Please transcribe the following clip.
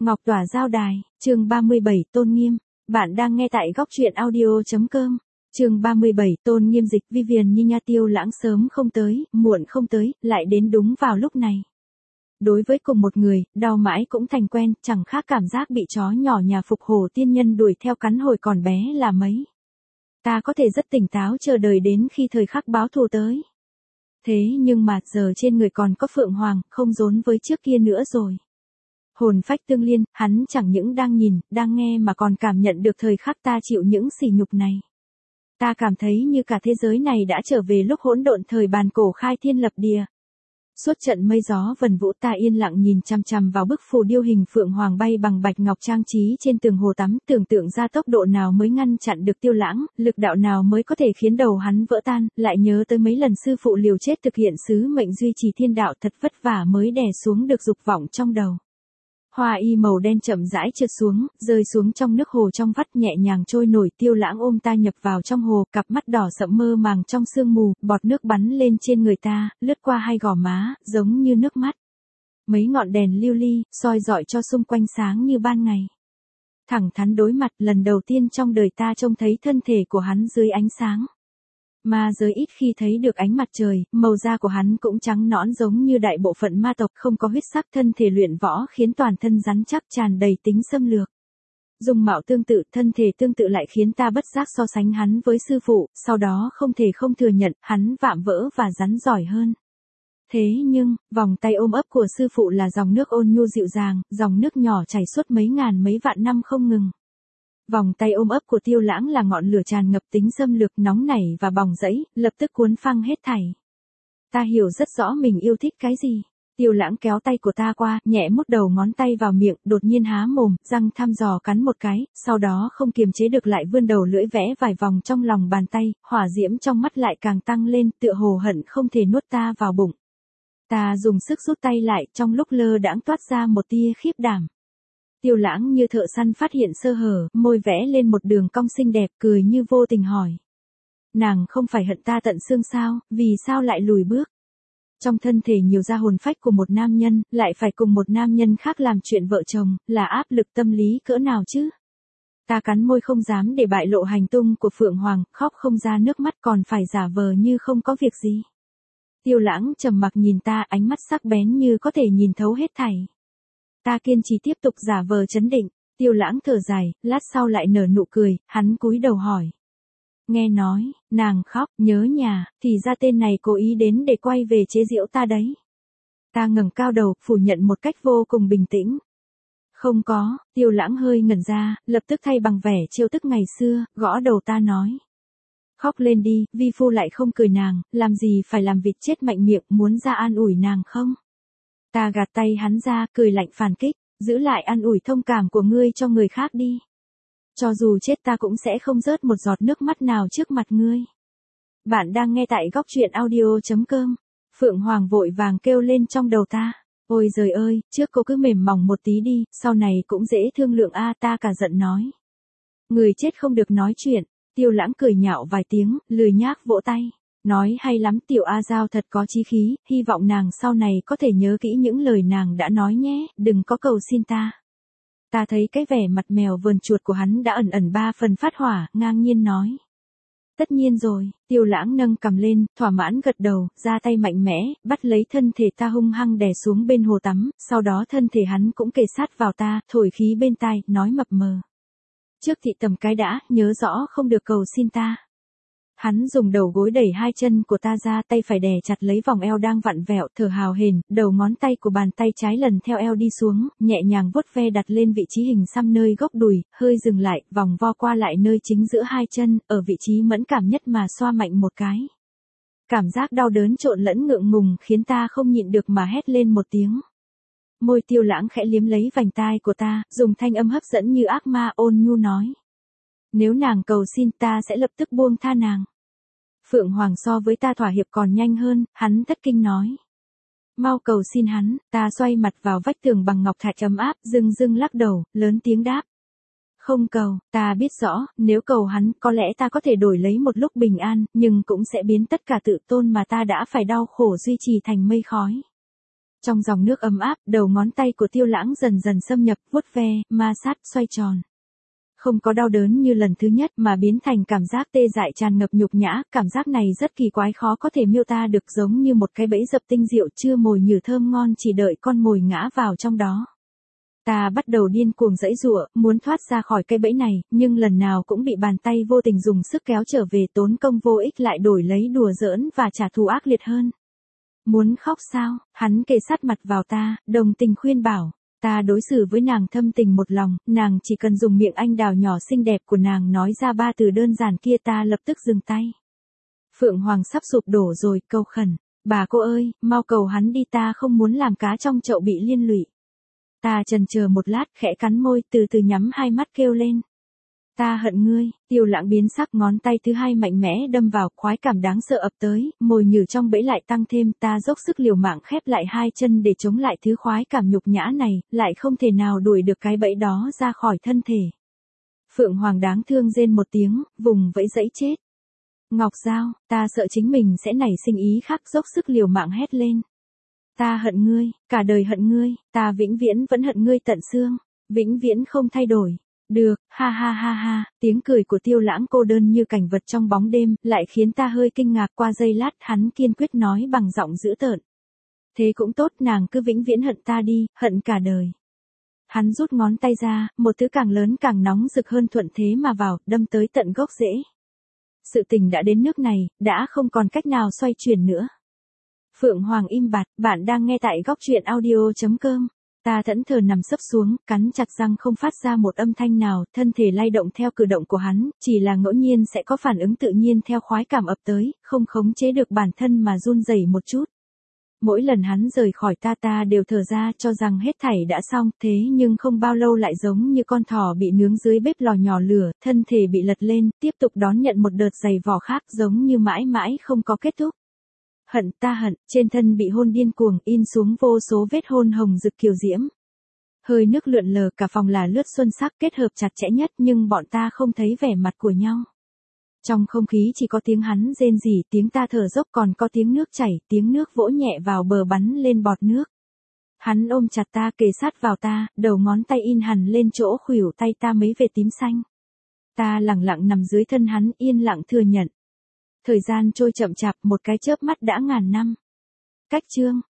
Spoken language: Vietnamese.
Ngọc Tỏa giao đài, chương 37 Tôn Nghiêm. Bạn đang nghe tại góc truyện audio.com. Chương 37 Tôn Nghiêm dịch Vivian Nhi Nha. Tiêu Lãng sớm không tới, muộn không tới, lại đến đúng vào lúc này. Đối với cùng một người, đau mãi cũng thành quen, chẳng khác cảm giác bị chó nhỏ nhà Phục Hồ tiên nhân đuổi theo cắn hồi còn bé là mấy. Ta có thể rất tỉnh táo chờ đợi đến khi thời khắc báo thù tới. Thế nhưng mà giờ trên người còn có Phượng Hoàng, không rốn với trước kia nữa rồi. Hồn phách tương liên, hắn chẳng những đang nhìn, đang nghe mà còn cảm nhận được thời khắc ta chịu những sỉ nhục này. Ta cảm thấy như cả thế giới này đã trở về lúc hỗn độn thời bàn cổ khai thiên lập địa. Suốt trận mây gió vần vũ ta yên lặng nhìn chằm chằm vào bức phù điêu hình Phượng Hoàng bay bằng bạch ngọc trang trí trên tường hồ tắm, tưởng tượng ra tốc độ nào mới ngăn chặn được Tiêu Lãng, lực đạo nào mới có thể khiến đầu hắn vỡ tan, lại nhớ tới mấy lần sư phụ liều chết thực hiện sứ mệnh duy trì thiên đạo thật vất vả mới đè xuống được dục vọng trong đầu. Hoa y màu đen chậm rãi trượt xuống, rơi xuống trong nước hồ trong vắt nhẹ nhàng trôi nổi. Tiêu Lãng ôm ta nhập vào trong hồ, cặp mắt đỏ sậm mơ màng trong sương mù, bọt nước bắn lên trên người ta, lướt qua hai gò má, giống như nước mắt. Mấy ngọn đèn lưu ly, soi rọi cho xung quanh sáng như ban ngày. Thẳng thắn đối mặt, lần đầu tiên trong đời ta trông thấy thân thể của hắn dưới ánh sáng. Ma giới ít khi thấy được ánh mặt trời, màu da của hắn cũng trắng nõn giống như đại bộ phận ma tộc, không có huyết sắc, thân thể luyện võ khiến toàn thân rắn chắc tràn đầy tính xâm lược. Dung mạo tương tự, thân thể tương tự lại khiến ta bất giác so sánh hắn với sư phụ, sau đó không thể không thừa nhận, hắn vạm vỡ và rắn giỏi hơn. Thế nhưng, vòng tay ôm ấp của sư phụ là dòng nước ôn nhu dịu dàng, dòng nước nhỏ chảy suốt mấy ngàn mấy vạn năm không ngừng. Vòng tay ôm ấp của Tiêu Lãng là ngọn lửa tràn ngập tính xâm lược, nóng nảy và bỏng rẫy, lập tức cuốn phăng hết thảy. Ta hiểu rất rõ mình yêu thích cái gì. Tiêu Lãng kéo tay của ta qua, nhẹ mút đầu ngón tay vào miệng, đột nhiên há mồm, răng thăm dò cắn một cái, sau đó không kiềm chế được lại vươn đầu lưỡi vẽ vài vòng trong lòng bàn tay, hỏa diễm trong mắt lại càng tăng lên, tựa hồ hận không thể nuốt ta vào bụng. Ta dùng sức rút tay lại, trong lúc lơ đãng toát ra một tia khiếp đảm. Tiêu Lãng như thợ săn phát hiện sơ hở, môi vẽ lên một đường cong xinh đẹp, cười như vô tình hỏi. Nàng không phải hận ta tận xương sao, vì sao lại lùi bước? Trong thân thể nhiều ra hồn phách của một nam nhân, lại phải cùng một nam nhân khác làm chuyện vợ chồng, là áp lực tâm lý cỡ nào chứ? Ta cắn môi không dám để bại lộ hành tung của Phượng Hoàng, khóc không ra nước mắt còn phải giả vờ như không có việc gì. Tiêu Lãng trầm mặc nhìn ta, ánh mắt sắc bén như có thể nhìn thấu hết thảy. Ta kiên trì tiếp tục giả vờ trấn định. Tiêu Lãng thở dài, lát sau lại nở nụ cười, hắn cúi đầu hỏi. Nghe nói, nàng khóc, nhớ nhà, thì ra tên này cố ý đến để quay về chế giễu ta đấy. Ta ngẩng cao đầu, phủ nhận một cách vô cùng bình tĩnh. Không có. Tiêu Lãng hơi ngẩn ra, lập tức thay bằng vẻ trêu tức ngày xưa, gõ đầu ta nói. Khóc lên đi, vi phu lại không cười nàng, làm gì phải làm vịt chết mạnh miệng, muốn ra an ủi nàng không? Ta gạt tay hắn ra, cười lạnh phản kích, giữ lại an ủi thông cảm của ngươi cho người khác đi. Cho dù chết ta cũng sẽ không rớt một giọt nước mắt nào trước mặt ngươi. Bạn đang nghe tại góc truyện audio.com. Phượng Hoàng vội vàng kêu lên trong đầu ta. Ôi giời ơi, trước cô cứ mềm mỏng một tí đi, sau này cũng dễ thương lượng a. Ta cả giận nói. Người chết không được nói chuyện. Tiêu Lãng cười nhạo vài tiếng, lười nhác vỗ tay. Nói hay lắm, tiểu A Giao thật có chí khí, hy vọng nàng sau này có thể nhớ kỹ những lời nàng đã nói nhé, đừng có cầu xin ta. Ta thấy cái vẻ mặt mèo vờn chuột của hắn đã ẩn ẩn ba phần phát hỏa, ngang nhiên nói. Tất nhiên rồi. Tiêu Lãng nâng cằm lên, thỏa mãn gật đầu, ra tay mạnh mẽ, bắt lấy thân thể ta hung hăng đè xuống bên hồ tắm, sau đó thân thể hắn cũng kề sát vào ta, thổi khí bên tai, nói mập mờ. Trước thị tầm cái đã, nhớ rõ không được cầu xin ta. Hắn dùng đầu gối đẩy hai chân của ta ra, tay phải đè chặt lấy vòng eo đang vặn vẹo, thở hào hển, đầu ngón tay của bàn tay trái lần theo eo đi xuống, nhẹ nhàng vuốt ve đặt lên vị trí hình xăm nơi gốc đùi, hơi dừng lại, vòng vo qua lại nơi chính giữa hai chân, ở vị trí mẫn cảm nhất mà xoa mạnh một cái. Cảm giác đau đớn trộn lẫn ngượng ngùng khiến ta không nhịn được mà hét lên một tiếng. Môi Tiêu Lãng khẽ liếm lấy vành tai của ta, dùng thanh âm hấp dẫn như ác ma ôn nhu nói. Nếu nàng cầu xin ta sẽ lập tức buông tha nàng. Phượng Hoàng so với ta thỏa hiệp còn nhanh hơn, hắn thất kinh nói. Mau cầu xin hắn. Ta xoay mặt vào vách tường bằng ngọc thạch ấm áp, dưng lắc đầu, lớn tiếng đáp. Không cầu. Ta biết rõ, nếu cầu hắn, có lẽ ta có thể đổi lấy một lúc bình an, nhưng cũng sẽ biến tất cả tự tôn mà ta đã phải đau khổ duy trì thành mây khói. Trong dòng nước ấm áp, đầu ngón tay của Tiêu Lãng dần dần xâm nhập, vuốt ve, ma sát, xoay tròn. Không có đau đớn như lần thứ nhất mà biến thành cảm giác tê dại tràn ngập nhục nhã, cảm giác này rất kỳ quái khó có thể miêu tả được, giống như một cái bẫy dập tinh diệu chưa mồi nhử thơm ngon chỉ đợi con mồi ngã vào trong đó. Ta bắt đầu điên cuồng giãy giụa, muốn thoát ra khỏi cái bẫy này, nhưng lần nào cũng bị bàn tay vô tình dùng sức kéo trở về, tốn công vô ích lại đổi lấy đùa giỡn và trả thù ác liệt hơn. Muốn khóc sao? Hắn kề sát mặt vào ta, đồng tình khuyên bảo. Ta đối xử với nàng thâm tình một lòng, nàng chỉ cần dùng miệng anh đào nhỏ xinh đẹp của nàng nói ra 3 từ đơn giản kia ta lập tức dừng tay. Phượng Hoàng sắp sụp đổ rồi, cầu khẩn. Bà cô ơi, mau cầu hắn đi, ta không muốn làm cá trong chậu bị liên lụy. Ta chần chờ một lát, khẽ cắn môi, từ từ nhắm hai mắt kêu lên. Ta hận ngươi. Tiêu Lãng biến sắc, ngón tay thứ hai mạnh mẽ đâm vào, khoái cảm đáng sợ ập tới, mồi nhử trong bẫy lại tăng thêm, ta dốc sức liều mạng khép lại hai chân để chống lại thứ khoái cảm nhục nhã này, lại không thể nào đuổi được cái bẫy đó ra khỏi thân thể. Phượng Hoàng đáng thương rên một tiếng, vùng vẫy dẫy chết. Ngọc Giao, ta sợ chính mình sẽ nảy sinh ý khác, dốc sức liều mạng hét lên. Ta hận ngươi, cả đời hận ngươi, ta vĩnh viễn vẫn hận ngươi tận xương, vĩnh viễn không thay đổi. Được, ha ha ha ha, tiếng cười của Tiêu Lãng cô đơn như cảnh vật trong bóng đêm, lại khiến ta hơi kinh ngạc. Qua giây lát hắn kiên quyết nói bằng giọng dữ tợn. Thế cũng tốt, nàng cứ vĩnh viễn hận ta đi, hận cả đời. Hắn rút ngón tay ra, một thứ càng lớn càng nóng rực hơn thuận thế mà vào, đâm tới tận gốc rễ. Sự tình đã đến nước này, đã không còn cách nào xoay chuyển nữa. Phượng Hoàng im bặt, bạn đang nghe tại góc truyện audio.com. Ta thẫn thờ nằm sấp xuống, cắn chặt răng không phát ra một âm thanh nào, thân thể lay động theo cử động của hắn, chỉ là ngẫu nhiên sẽ có phản ứng tự nhiên theo khoái cảm ập tới, không khống chế được bản thân mà run rẩy một chút. Mỗi lần hắn rời khỏi ta đều thở ra cho rằng hết thảy đã xong, thế nhưng không bao lâu lại giống như con thỏ bị nướng dưới bếp lò nhỏ lửa, thân thể bị lật lên, tiếp tục đón nhận một đợt giày vò khác, giống như mãi mãi không có kết thúc. Hận, ta hận, trên thân bị hôn điên cuồng, in xuống vô số vết hôn hồng rực kiều diễm. Hơi nước lượn lờ, cả phòng là lướt xuân sắc kết hợp chặt chẽ nhất, nhưng bọn ta không thấy vẻ mặt của nhau. Trong không khí chỉ có tiếng hắn rên rỉ, tiếng ta thở dốc, còn có tiếng nước chảy, tiếng nước vỗ nhẹ vào bờ bắn lên bọt nước. Hắn ôm chặt ta, kề sát vào ta, đầu ngón tay in hẳn lên chỗ khuỷu tay ta mấy vệt tím xanh. Ta lặng lặng nằm dưới thân hắn, yên lặng thừa nhận. Thời gian trôi chậm chạp, một cái chớp mắt đã ngàn năm. Cách chương